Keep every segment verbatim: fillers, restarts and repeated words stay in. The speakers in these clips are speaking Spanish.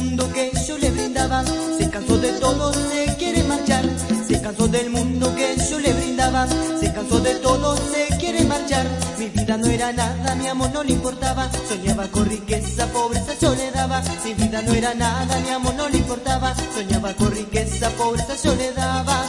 mundo que yo le brindaba, se cansó de todo, se quiere marchar. Se cansó del mundo que yo le brindaba, se cansó de todo, se quiere marchar. Mi vida no era nada, mi amor no le importaba, soñaba con riqueza, pobreza yo le daba. Mi vida no era nada, mi amor no le importaba, soñaba con riqueza, pobreza yo le daba.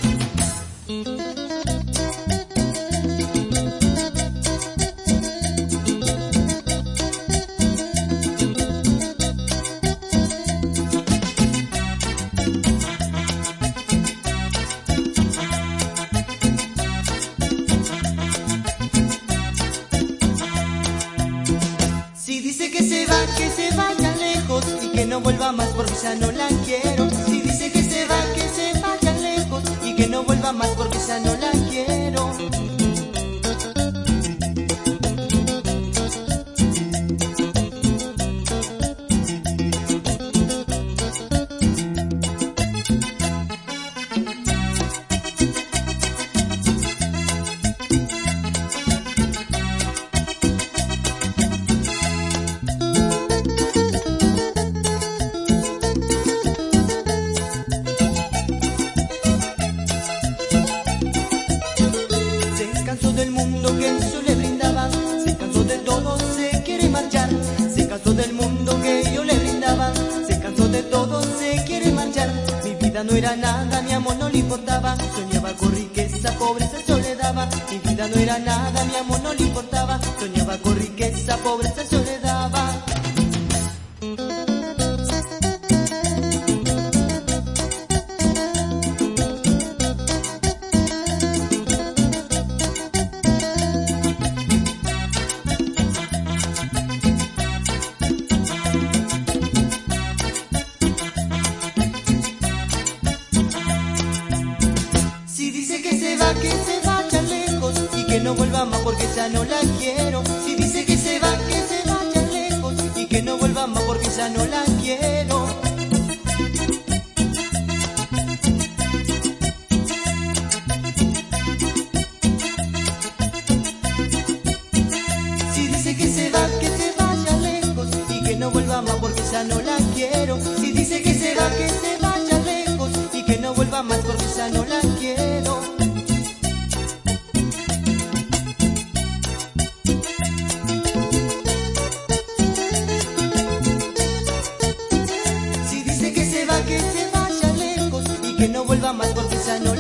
Si dice que se va, que se vaya lejos y que no vuelva más porque ya no la quiero. Si dice que se va, que se vaya lejos y que no vuelva más porque ya no la quiero. Se cansó del mundo que yo le brindaba, se cansó de todo, se quiere marchar. Se cansó del mundo que yo le brindaba, se cansó de todo, se quiere marchar. Mi vida no era nada, mi amor no le importaba, soñaba con riqueza, pobreza yo le daba. Mi vida no era nada, mi amor no le importaba, soñaba con riqueza, pobreza yo le daba. Si dice que se va, que se vaya lejos y que no vuelva más porque ya no la quiero. Si dice que se va, que se vaya lejos y que no vuelva más porque ya no la quiero. Si dice que se va, que se vaya lejos y que no vuelva más porque ya no la quiero. Si dice que se va, que se vaya lejos y que no vuelva más porque ya no la quiero. Si dice que se va, que se vaya lejos y que no vuelva más porque ya no